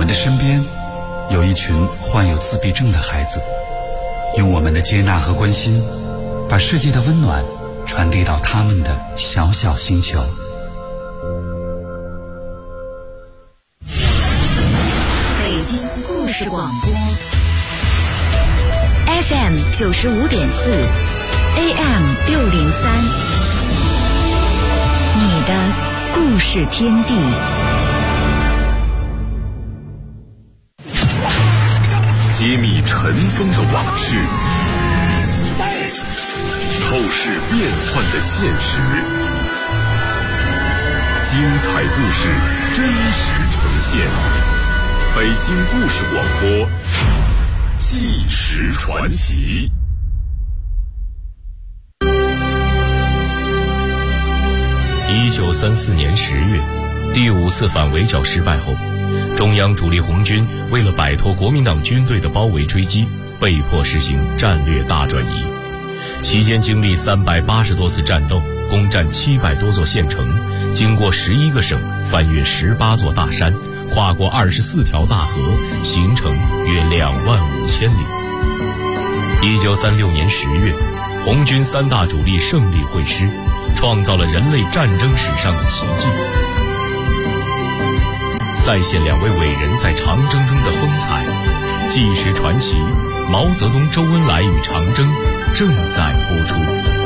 们的身边有一群患有自闭症的孩子，用我们的接纳和关心，把世界的温暖传递到他们的小小星球。 北京故事广播 FM 95.4 AM 603，你的故事天地。 揭秘尘封的往事，透视变幻的现实，精彩故事真实呈现。北京故事广播，纪实传奇。 1934年10月，第5次反围剿失败后，中央主力红军为了摆脱国民党军队的包围追击，被迫实行战略大转移。期间经历380多次战斗，攻占700多座县城，经过11个省，翻越18座大山，跨过24条大河，行程约25000里。1936年10月，红军3大主力胜利会师，创造了人类战争史上的奇迹。再现2位伟人在长征中的风采，纪实传奇毛泽东、周恩来与长征正在播出。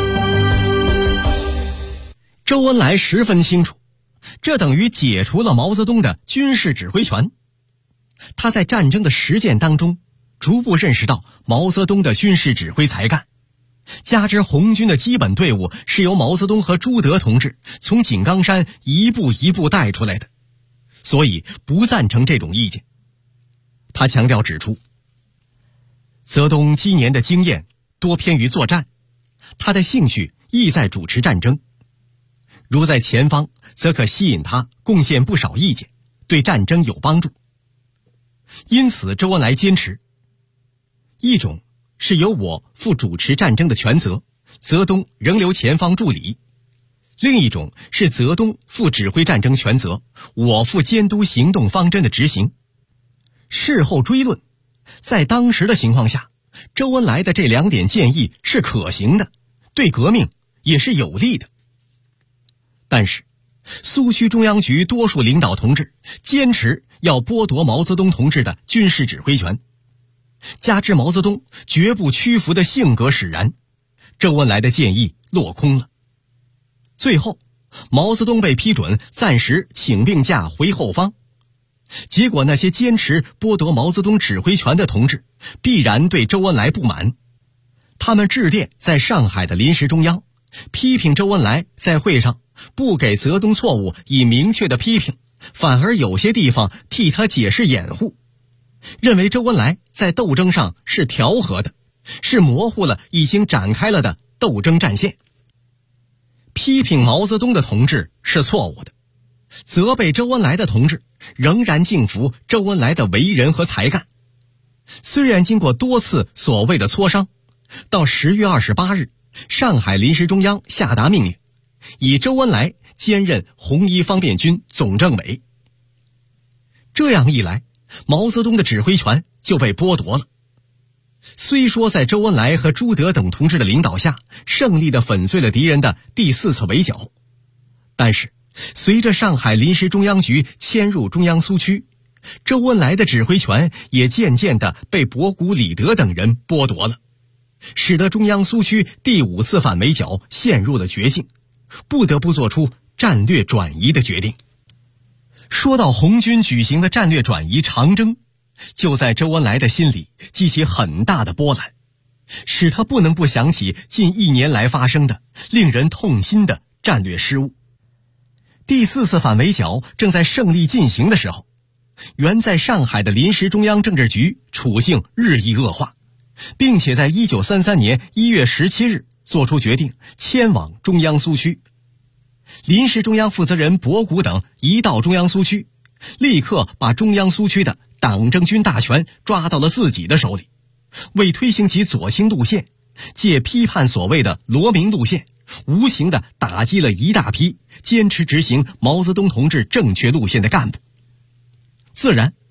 周恩来十分清楚，这等于解除了毛泽东的军事指挥权。他在战争的实践当中，逐步认识到毛泽东的军事指挥才干，加之红军的基本队伍是由毛泽东和朱德同志从井冈山一步一步带出来的，所以不赞成这种意见。他强调指出，泽东积年的经验多偏于作战，他的兴趣亦在主持战争，如在前方则可吸引他贡献不少意见，对战争有帮助。因此周恩来坚持，一种是由我负主持战争的权责，泽东仍留前方助理；另一种是泽东负指挥战争权责，我负监督行动方针的执行。事后追论，在当时的情况下，周恩来的这2点建议是可行的，对革命也是有利的。但是苏区中央局多数领导同志坚持要剥夺毛泽东同志的军事指挥权，加之毛泽东绝不屈服的性格使然，周恩来的建议落空了。最后毛泽东被批准暂时请病假回后方，结果那些坚持剥夺毛泽东指挥权的同志必然对周恩来不满，他们致电在上海的临时中央，批评周恩来在会上不给泽东错误以明确的批评，反而有些地方替他解释掩护，认为周恩来在斗争上是调和的，是模糊了已经展开了的斗争战线。批评毛泽东的同志是错误的，责备周恩来的同志仍然敬服周恩来的为人和才干。虽然经过多次所谓的磋商，到10月28日，上海临时中央下达命令，以周恩来兼任红一方面军总政委。这样一来，毛泽东的指挥权就被剥夺了。虽说在周恩来和朱德等同志的领导下，胜利地粉碎了敌人的第4次围剿，但是随着上海临时中央局迁入中央苏区，周恩来的指挥权也渐渐地被博古、李德等人剥夺了，使得中央苏区第5次反围剿陷入了绝境，不得不做出战略转移的决定。说到红军举行的战略转移长征，就在周恩来的心里激起很大的波澜，使他不能不想起近1年来发生的令人痛心的战略失误。第4次反围剿正在胜利进行的时候，原在上海的临时中央政治局处境日益恶化，并且在1933年1月17日做出决定迁往中央苏区。临时中央负责人博古等一到中央苏区，立刻把中央苏区的党政军大权抓到了自己的手里，为推行其左倾路线，借批判所谓的罗明路线，无情地打击了一大批坚持执行毛泽东同志正确路线的干部。自然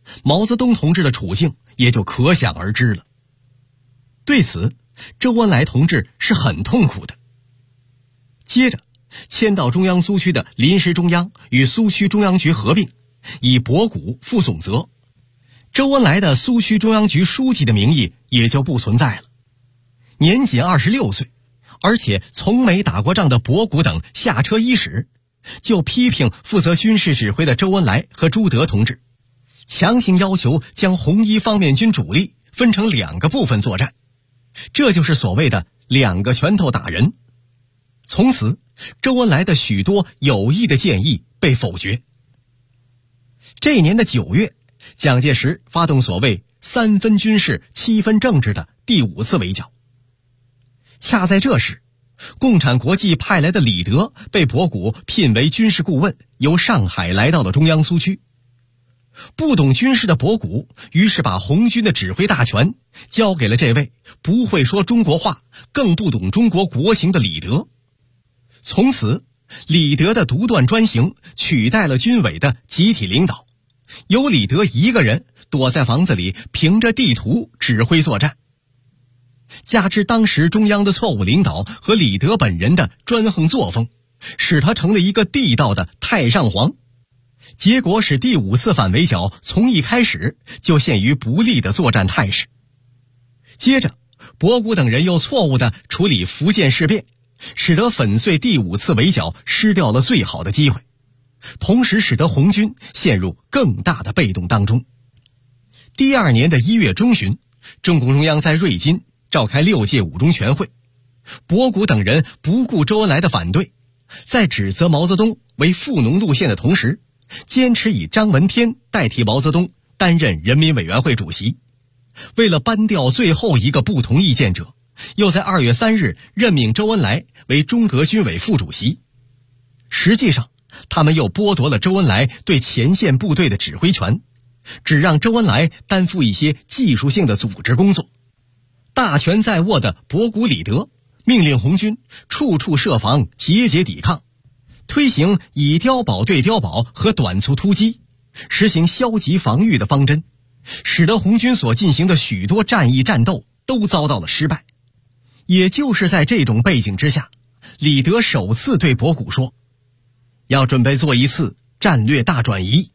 毛泽东同志的处境也就可想而知了。对此，周恩来同志是很痛苦的。接着，迁到中央苏区的临时中央与苏区中央局合并，以博古负总责，周恩来的苏区中央局书记的名义也就不存在了。年仅26岁，而且从没打过仗的博古等下车伊始，就批评负责军事指挥的周恩来和朱德同志，强行要求将红一方面军主力分成2个部分作战，这就是所谓的2个拳头打人。从此，周恩来的许多有益的建议被否决。这年的9月，蒋介石发动所谓3分军事7分政治的第5次围剿。恰在这时，共产国际派来的李德被博古聘为军事顾问，由上海来到了中央苏区。不懂军事的博古于是把红军的指挥大权交给了这位不会说中国话更不懂中国国情的李德。从此，李德的独断专行取代了军委的集体领导，由李德一个人躲在房子里凭着地图指挥作战。加之当时中央的错误领导和李德本人的专横作风，使他成了一个地道的太上皇。结果使第5次反围剿从一开始就陷于不利的作战态势。接着，博古等人又错误地处理福建事变，使得粉碎第5次围剿失掉了最好的机会，同时使得红军陷入更大的被动当中。第2年的1月中旬，中共中央在瑞金召开6届五中全会，博古等人不顾周恩来的反对，在指责毛泽东为富农路线的同时，坚持以张闻天代替毛泽东担任人民委员会主席。为了扳掉最后一个不同意见者，又在2月3日任命周恩来为中革军委副主席。实际上，他们又剥夺了周恩来对前线部队的指挥权，只让周恩来担负一些技术性的组织工作。大权在握的博古李德命令红军处处设防，节节抵抗，推行以碉堡对碉堡和短促突击，实行消极防御的方针，使得红军所进行的许多战役战斗都遭到了失败。也就是在这种背景之下，李德首次对博古说，要准备做一次战略大转移。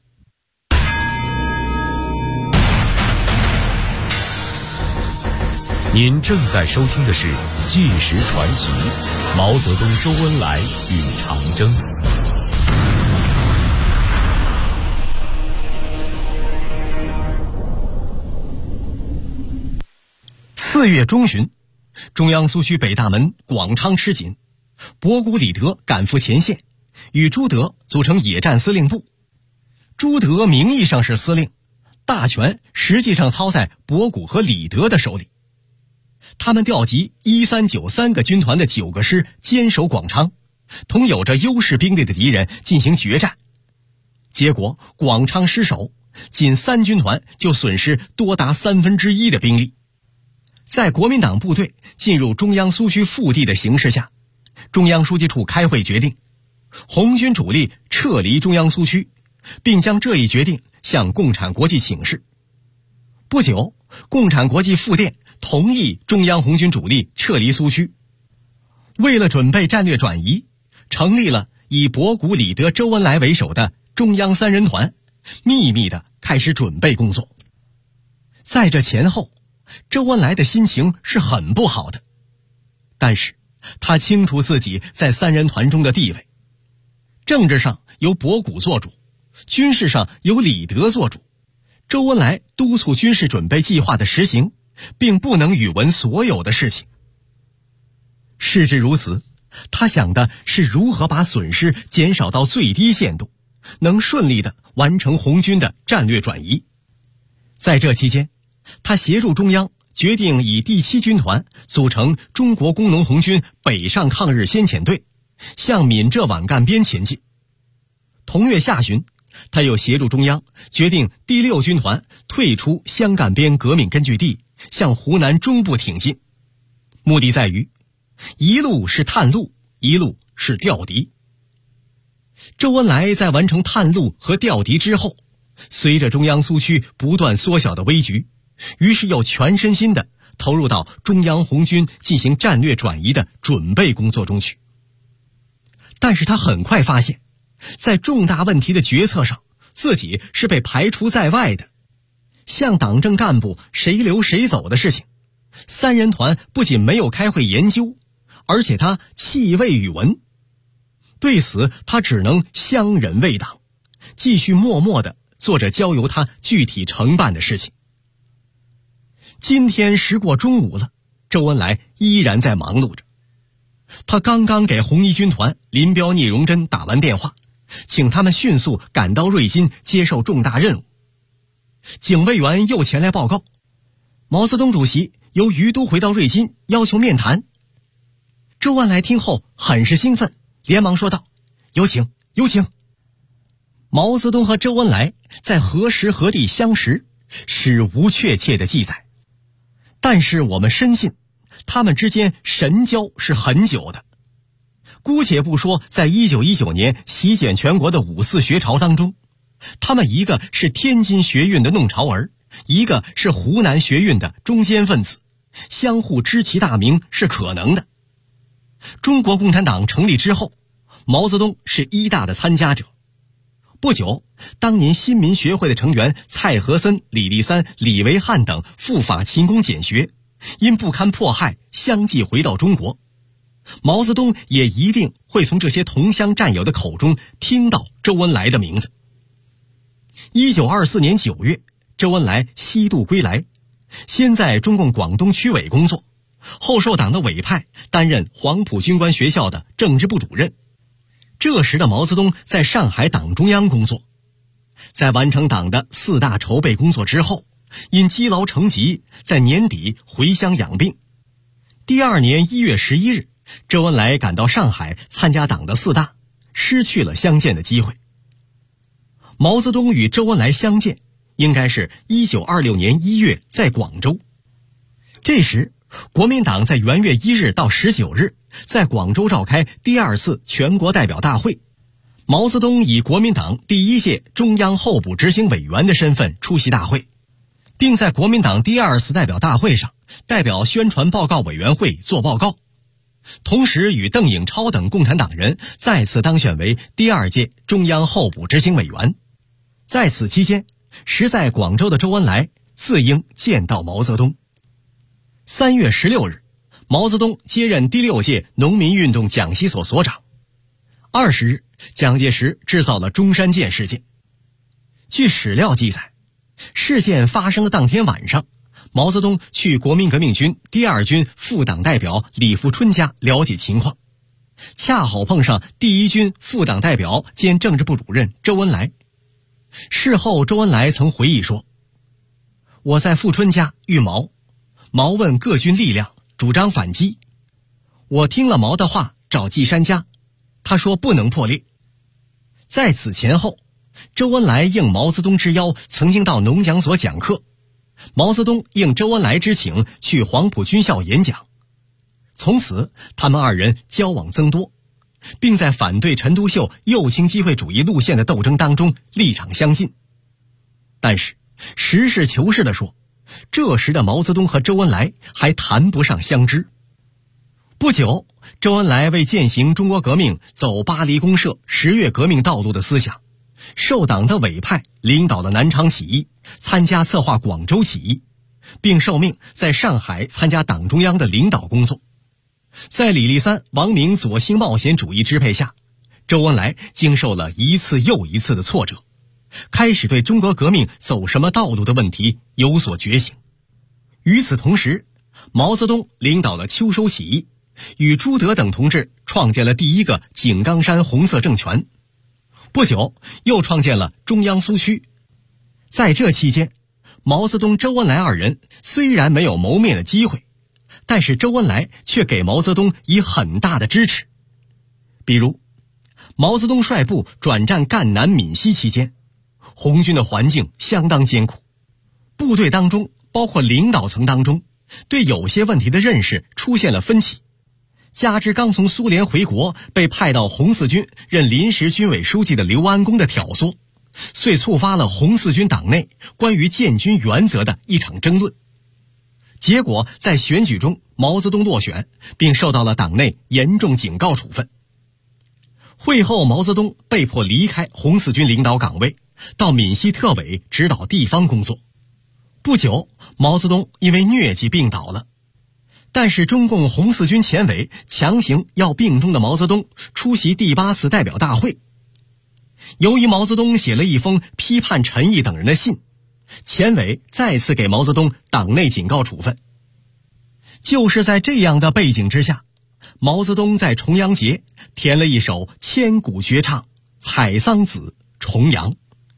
您正在收听的是《纪实传奇》，毛泽东、周恩来与长征。 4月中旬，中央苏区北大门广昌吃紧，博古李德赶赴前线，与朱德组成野战司令部。朱德名义上是司令，大权实际上操在博古和李德的手里。他们调集1393个军团的9个师坚守广昌，同有着优势兵力的敌人进行决战。结果广昌失守，仅3军团就损失多达1/3的兵力。在国民党部队进入中央苏区腹地的形势下，中央书记处开会决定，红军主力撤离中央苏区，并将这一决定向共产国际请示。不久，共产国际复电同意中央红军主力撤离苏区。为了准备战略转移，成立了以博古、李德、周恩来为首的中央3人团，秘密地开始准备工作。在这前后，周恩来的心情是很不好的，但是他清楚自己在3人团中的地位，政治上由博古做主，军事上由李德做主。周恩来督促军事准备计划的实行，并不能语闻所有的事情。事至如此，他想的是如何把损失减少到最低限度，能顺利地完成红军的战略转移。在这期间，他协助中央决定以第7军团组成中国工农红军北上抗日先遣队，向闽浙皖赣边前进。同月下旬，他又协助中央决定第6军团退出湘赣边革命根据地，向湖南中部挺进，目的在于一路是探路，一路是调敌。周恩来在完成探路和调敌之后， 随着中央苏区不断缩小的危局，于是又全身心地投入到中央红军进行战略转移的准备工作中去。但是他很快发现，在重大问题的决策上，自己是被排除在外的。像党政干部谁留谁走的事情，三人团不仅没有开会研究，而且他弃魏于文。对此他只能相忍为党，继续默默地做着交由他具体承办的事情。今天时过中午了，周恩来依然在忙碌着。他刚刚给红一军团林彪、聂荣臻打完电话，请他们迅速赶到瑞金接受重大任务。警卫员又前来报告，毛泽东主席由于都回到瑞金，要求面谈。周恩来听后很是兴奋，连忙说道：“有请，有请。”毛泽东和周恩来在何时何地相识，史无确切的记载，但是我们深信他们之间神交是很久的。姑且不说在1919年席卷全国的五四学潮当中，他们一个是天津学运的弄潮儿，一个是湖南学运的中坚分子，相互知其大名是可能的。中国共产党成立之后，毛泽东是一大的参加者。不久，当年新民学会的成员蔡和森、李立三、李维汉等赴法勤工俭学，因不堪迫害相继回到中国。毛泽东也一定会从这些同乡战友的口中听到周恩来的名字。1924年9月，周恩来西渡归来，先在中共广东区委工作，后受党的委派担任黄埔军官学校的政治部主任。这时的毛泽东在上海党中央工作，在完成党的4大筹备工作之后，因积劳成疾，在年底回乡养病。第2年1月11日，周恩来赶到上海参加党的4大，失去了相见的机会。毛泽东与周恩来相见，应该是1926年1月在广州。这时，国民党在元月1日到19日在广州召开第2次全国代表大会，毛泽东以国民党第1届中央候补执行委员的身份出席大会，并在国民党第2次代表大会上代表宣传报告委员会做报告，同时与邓颖超等共产党人再次当选为第2届中央候补执行委员。在此期间，时在广州的周恩来自应见到毛泽东。3月16日，毛泽东接任第6届农民运动讲习所所长。20日，蒋介石制造了中山舰事件。据史料记载，事件发生的当天晚上，毛泽东去国民革命军第2军副党代表李富春家了解情况，恰好碰上第1军副党代表兼政治部主任周恩来。事后周恩来曾回忆说：“我在富春家遇毛问各军力量，主张反击。我听了毛的话，找季山家，他说不能破裂。”在此前后，周恩来应毛泽东之邀，曾经到农讲所讲课，毛泽东应周恩来之请去黄埔军校演讲。从此他们2人交往增多，并在反对陈独秀右倾机会主义路线的斗争当中立场相近。但是实事求是地说，这时的毛泽东和周恩来还谈不上相知。不久，周恩来为践行中国革命走巴黎公社10月革命道路的思想，受党的委派领导了南昌起义，参加策划广州起义，并受命在上海参加党中央的领导工作。在李立三、王明左倾冒险主义支配下，周恩来经受了一次又一次的挫折，开始对中国革命走什么道路的问题有所觉醒。与此同时，毛泽东领导了秋收起义，与朱德等同志创建了第1个井冈山红色政权。不久，又创建了中央苏区。在这期间，毛泽东、周恩来2人虽然没有谋面的机会，但是周恩来却给毛泽东以很大的支持。比如，毛泽东率部转战赣南闽西期间，红军的环境相当艰苦，部队当中包括领导层当中对有些问题的认识出现了分歧，加之刚从苏联回国被派到红四军任临时军委书记的刘安恭的挑唆， 遂触发了红四军党内关于建军原则的一场争论。结果在选举中，毛泽东落选，并受到了党内严重警告处分。会后，毛泽东被迫离开红四军领导岗位，到闽西特委指导地方工作。不久，毛泽东因为疟疾病倒了。但是中共红四军前委强行要病中的毛泽东出席第8次代表大会。由于毛泽东写了一封批判陈毅等人的信，前委再次给毛泽东党内警告处分。就是在这样的背景之下，毛泽东在重阳节填了一首千古绝唱《采桑子·重阳》。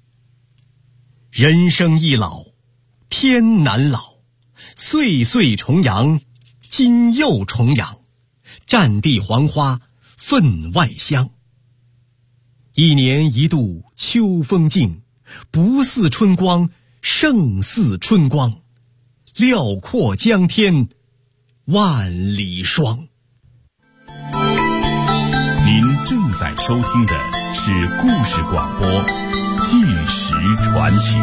人生易老，天难老，岁岁重阳，今又重阳，战地黄花分外香。一年一度秋风劲，不似春光胜似春光，辽阔江天万里霜。 您正在收听的是故事广播《纪实传奇》。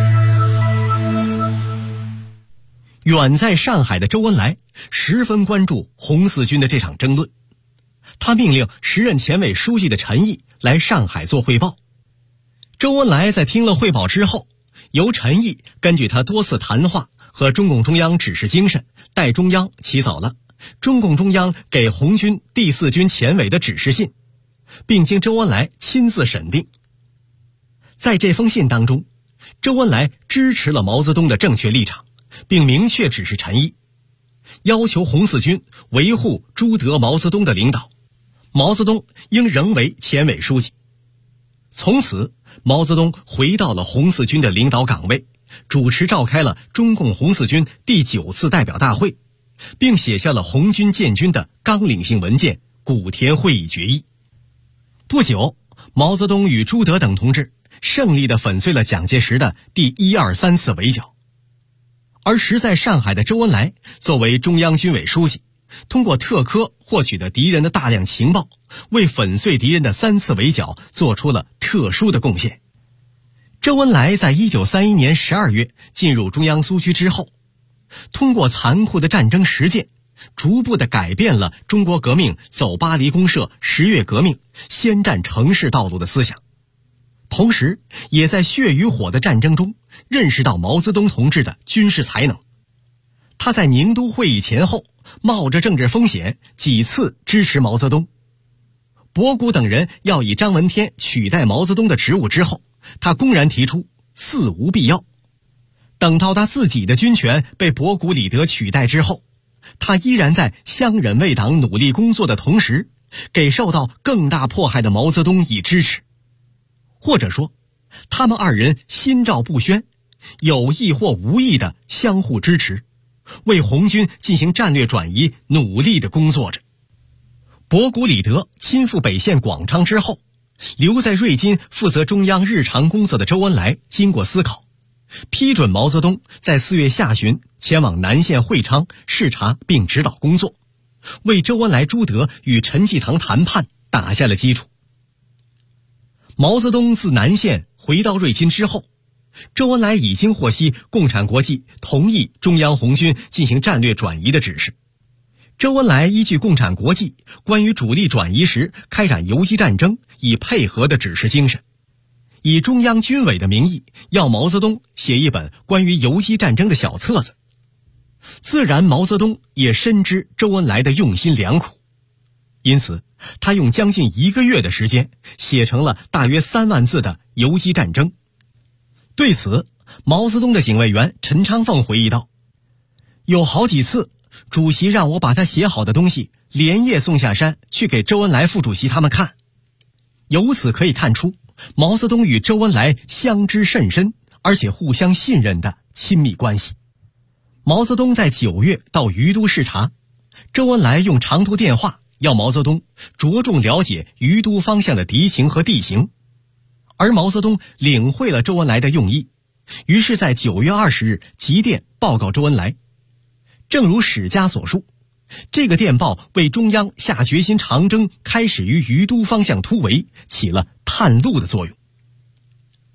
远在上海的周恩来十分关注红四军的这场争论，他命令时任前委书记的陈毅来上海做汇报。周恩来在听了汇报之后，由陈毅根据他多次谈话和中共中央指示精神，代中央起草了中共中央给红军第4军前委的指示信，并经周恩来亲自审定。在这封信当中，周恩来支持了毛泽东的正确立场，并明确指示陈毅，要求红四军维护朱德、毛泽东的领导，毛泽东应仍为前委书记。从此，毛泽东回到了红四军的领导岗位，主持召开了中共红四军第9次代表大会，并写下了红军建军的纲领性文件《古田会议决议》。不久，毛泽东与朱德等同志胜利地粉碎了蒋介石的第1、2、3次围剿。而时在上海的周恩来作为中央军委书记，通过特科获取的敌人的大量情报，为粉碎敌人的3次围剿做出了特殊的贡献。周恩来在1931年12月进入中央苏区之后，通过残酷的战争实践，逐步地改变了中国革命走巴黎公社、10月革命、先占城市道路的思想，同时也在血与火的战争中认识到毛泽东同志的军事才能。他在宁都会议前后冒着政治风险几次支持毛泽东。博古等人要以张闻天取代毛泽东的职务之后，他公然提出四无必要。等到他自己的军权被博古、李德取代之后，他依然在相忍为党努力工作的同时，给受到更大迫害的毛泽东以支持。或者说，他们二人心照不宣，有意或无意的相互支持，为红军进行战略转移努力地工作着。博古、李德亲赴北线广昌之后，留在瑞金负责中央日常工作的周恩来经过思考，批准毛泽东在4月下旬前往南线会昌视察并指导工作，为周恩来、朱德与陈济棠谈判打下了基础。毛泽东自南线回到瑞金之后，周恩来已经获悉共产国际同意中央红军进行战略转移的指示。周恩来依据共产国际关于主力转移时开展游击战争以配合的指示精神，以中央军委的名义要毛泽东写一本关于游击战争的小册子。自然毛泽东也深知周恩来的用心良苦，因此他用将近1个月的时间写成了大约3万字的游击战争。对此，毛泽东的警卫员陈昌凤回忆道，有好几次主席让我把他写好的东西连夜送下山去给周恩来副主席他们看。由此可以看出毛泽东与周恩来相知甚深，而且互相信任的亲密关系。毛泽东在9月到于都视察，周恩来用长途电话要毛泽东着重了解于都方向的敌情和地形，而毛泽东领会了周恩来的用意，于是在9月20日急电报告周恩来。正如史家所述，这个电报为中央下决心长征开始于于都方向突围起了探路的作用。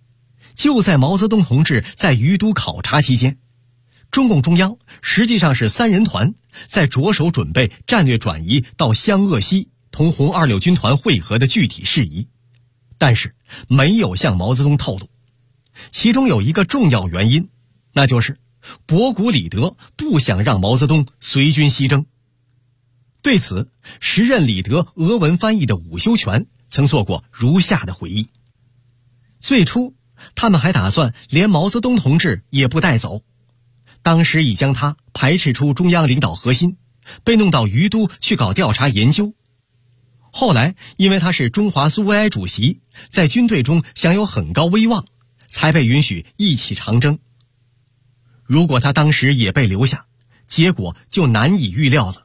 就在毛泽东同志在于都考察期间，中共中央实际上是3人团在着手准备战略转移到湘鄂西同红26军团会合的具体事宜，但是没有向毛泽东透露。其中有一个重要原因，那就是博古里德不想让毛泽东随军西征。对此，时任里德俄文翻译的伍修权曾做过如下的回忆。最初他们还打算连毛泽东同志也不带走，当时已将他排斥出中央领导核心，被弄到于都去搞调查研究。后来因为他是中华苏维埃主席，在军队中享有很高威望，才被允许一起长征。如果他当时也被留下，结果就难以预料了。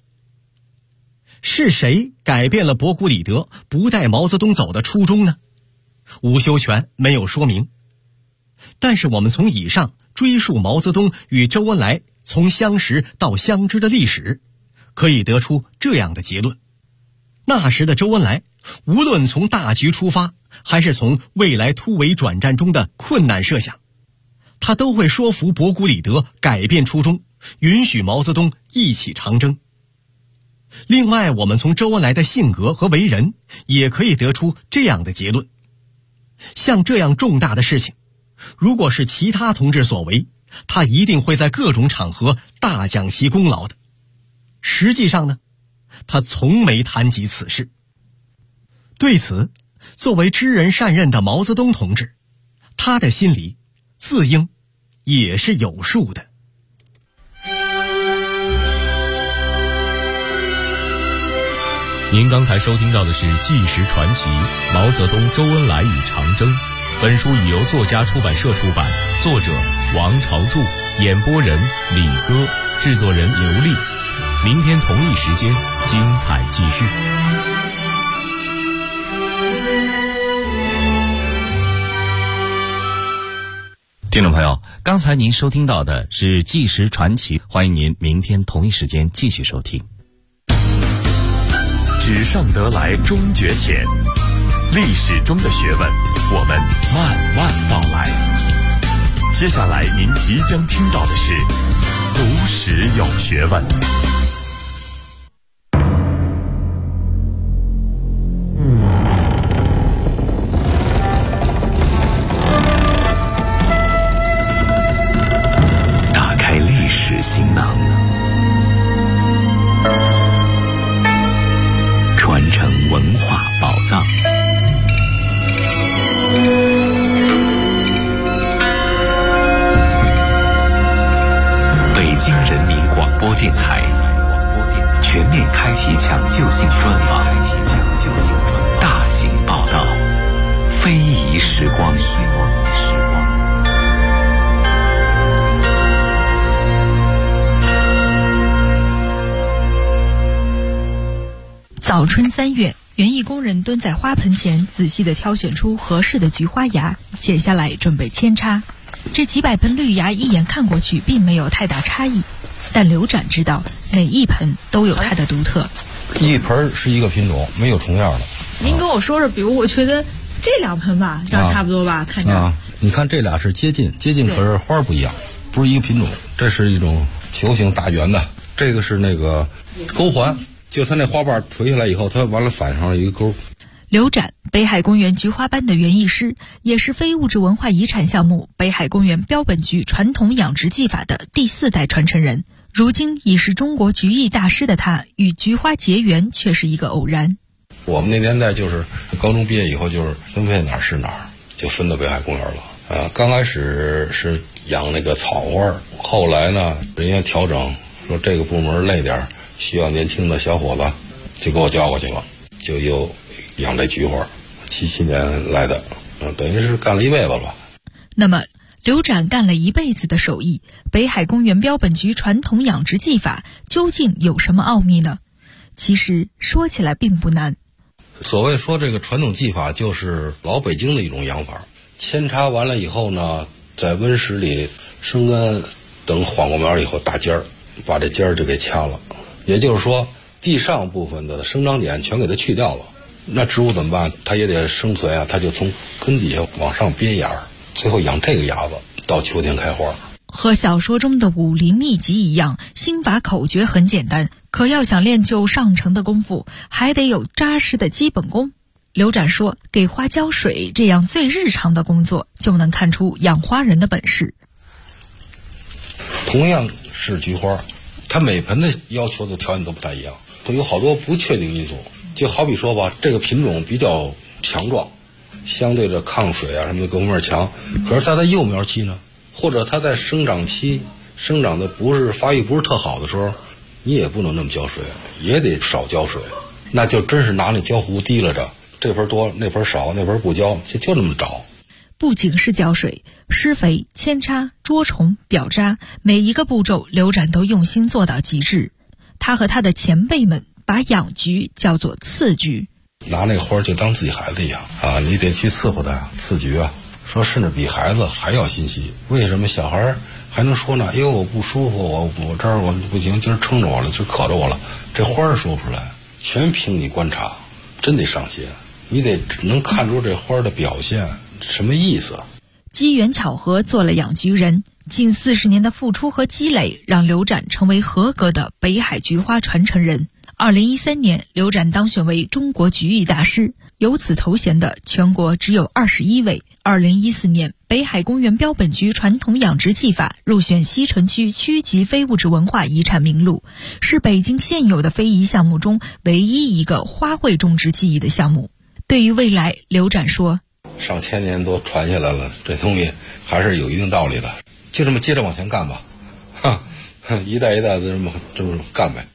是谁改变了博古里德不带毛泽东走的初衷呢？伍修权没有说明。但是我们从以上追溯毛泽东与周恩来从相识到相知的历史，可以得出这样的结论：那时的周恩来，无论从大局出发，还是从未来突围转战中的困难设想，他都会说服博古里德改变初衷，允许毛泽东一起长征。另外，我们从周恩来的性格和为人也可以得出这样的结论：像这样重大的事情，如果是其他同志所为，他一定会在各种场合大讲其功劳的。实际上呢，他从没谈及此事。对此，作为知人善任的毛泽东同志，他的心里自应也是有数的。 您刚才收听到的是《纪实传奇：毛泽东、周恩来与长征》。本书已由作家出版社出版，作者王朝柱，演播人李戈，制作人刘丽。明天同一时间，精彩继续。 听众朋友，刚才您收听到的是《纪实传奇》，欢迎您明天同一时间继续收听。 纸上得来终觉浅，历史中的学问，我们慢慢道来。接下来您即将听到的是读史有学问。打开历史行囊，传承文化宝藏。北京人民广播电台全面开启抢救性专访，大型报道，非遗时光。 早春3月，园艺工人蹲在花盆前，仔细地挑选出合适的菊花芽，剪下来准备扦插。这几百盆绿芽一眼看过去并没有太大差异，但刘展知道每一盆都有它的独特。 一盆是一个品种，没有重样的。 您跟我说说，比如我觉得这2盆吧，长差不多吧，看着。 你看这俩是接近，可是花不一样，不是一个品种。这是一种球形大圆的，这个是那个钩环。就它那花瓣垂下来以后，它完了反上了一个钩。 刘展，北海公园菊花班的园艺师，也是非物质文化遗产项目北海公园标本菊传统养殖技法的第4代传承人。如今已是中国菊艺大师的他，与菊花结缘却是一个偶然。 我们那年代就是高中毕业以后，就是分配哪儿是哪儿，就分到北海公园了。刚开始是养那个草花，后来呢，人家调整说这个部门累点，需要年轻的小伙子，就给我调过去了，就又养这菊花。77年来的，等于是干了一辈子了。 那么刘展干了一辈子的手艺，北海公园标本菊传统养殖技法究竟有什么奥秘呢？其实说起来并不难。 所谓说这个传统技法，就是老北京的一种养法。扦插完了以后呢，在温室里生根，等缓过苗以后打尖儿，把这尖儿就给掐了。也就是说，地上部分的生长点全给它去掉了。那植物怎么办？它也得生存啊，它就从根底下往上憋芽儿。 最后养这个鸭子到秋天开花。 和小说中的武林秘籍一样，心法口诀很简单，可要想练就上乘的功夫，还得有扎实的基本功。刘展说，给花浇水这样最日常的工作，就能看出养花人的本事。 同样是菊花，它每盆的要求的条件都不太一样，都有好多不确定因素。就好比说吧，这个品种比较强壮，相对着抗水啊什么的各方面强，可是在它幼苗期呢，或者它在生长期生长的发育不是特好的时候，你也不能那么浇水，也得少浇水，那就真是拿那浇壶提了着，这盆多那盆少，那盆不浇，就那么找。 不仅是浇水，施肥、扦插、捉虫、表渣，每一个步骤刘展都用心做到极致。他和他的前辈们把养菊叫做刺菊， 拿那花就当自己孩子一样啊，你得去伺候他刺菊啊，说甚至比孩子还要心细。为什么小孩还能说呢？哎呦，我不舒服，我这儿我不行，今儿撑着我了，就渴着我了。这花儿说不出来，全凭你观察，真得上心，你得能看出这花的表现什么意思。 机缘巧合做了养菊人，近40年的付出和积累，让刘展成为合格的北海菊花传承人。2013年，刘展当选为中国菊艺大师，有此头衔的全国只有21位。2014年，北海公园标本菊传统养殖技法入选西城区区级非物质文化遗产名录，是北京现有的非遗项目中唯一一个花卉种植技艺的项目。对于未来，刘展说， 上千年都传下来了，这东西还是有一定道理的，就这么接着往前干吧，一代一代的这么干呗。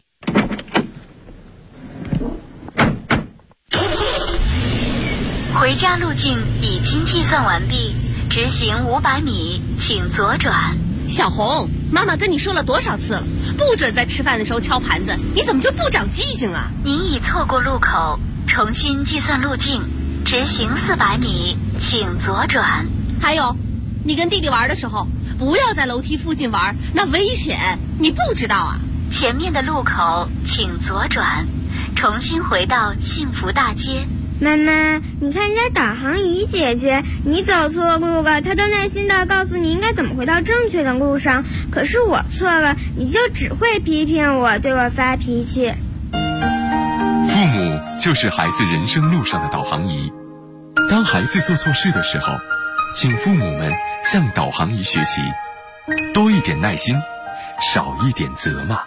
回家路径已经计算完毕，直行500米，请左转。 小红，妈妈跟你说了多少次了，不准在吃饭的时候敲盘子，你怎么就不长记性啊？ 您已错过路口，重新计算路径，直行400米，请左转。 还有，你跟弟弟玩的时候，不要在楼梯附近玩，那危险，你不知道啊？ 前面的路口请左转，重新回到幸福大街。 妈妈，你看人家导航仪姐姐，你走错路了，她都耐心地告诉你应该怎么回到正确的路上，可是我错了，你就只会批评我，对我发脾气。 父母就是孩子人生路上的导航仪，当孩子做错事的时候，请父母们向导航仪学习，多一点耐心，少一点责骂。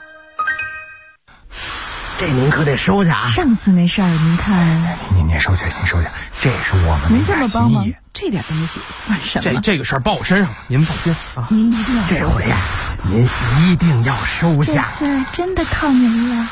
这您可得收下啊！ 上次那事儿您看， 您收下，您收下，这是我们您这么帮忙，这点东西算什么？ 这个事儿报我身上了，您放心啊！ 您一定要收下， 这回呀，您一定要收下。 这次真的靠您了。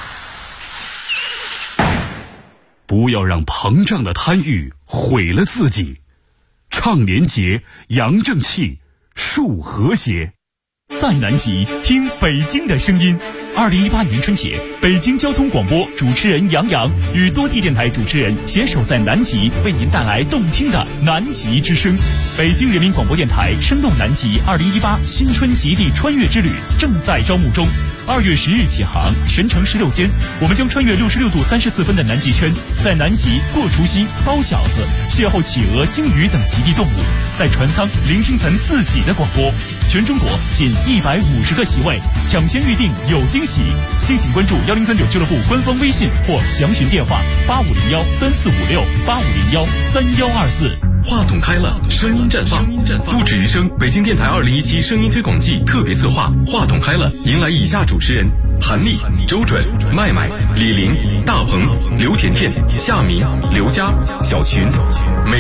不要让膨胀的贪欲毁了自己，倡廉洁，扬正气，树和谐。 在南极听北京的声音。2018年春节，北京交通广播主持人杨洋与多地电台主持人携手在南极，为您带来动听的南极之声。北京人民广播电台生动南极2018新春极地穿越之旅正在招募中，2月10日起航，全程16天，我们将穿越66度34分的南极圈，在南极过除夕、包饺子，邂逅企鹅、鲸鱼等极地动物，在船舱聆听咱自己的广播。全中国仅150个席位，抢先预定有惊喜，敬请关注1039俱乐部官方微信或详询电话8501-3456，8501-3124。 话筒开了，声音绽放，不止于声。北京电台2017声音推广季特别策划，话筒开了，迎来以下主持人：韩丽、周准、麦麦、李林、大鹏、刘甜甜、夏明、刘佳、小群。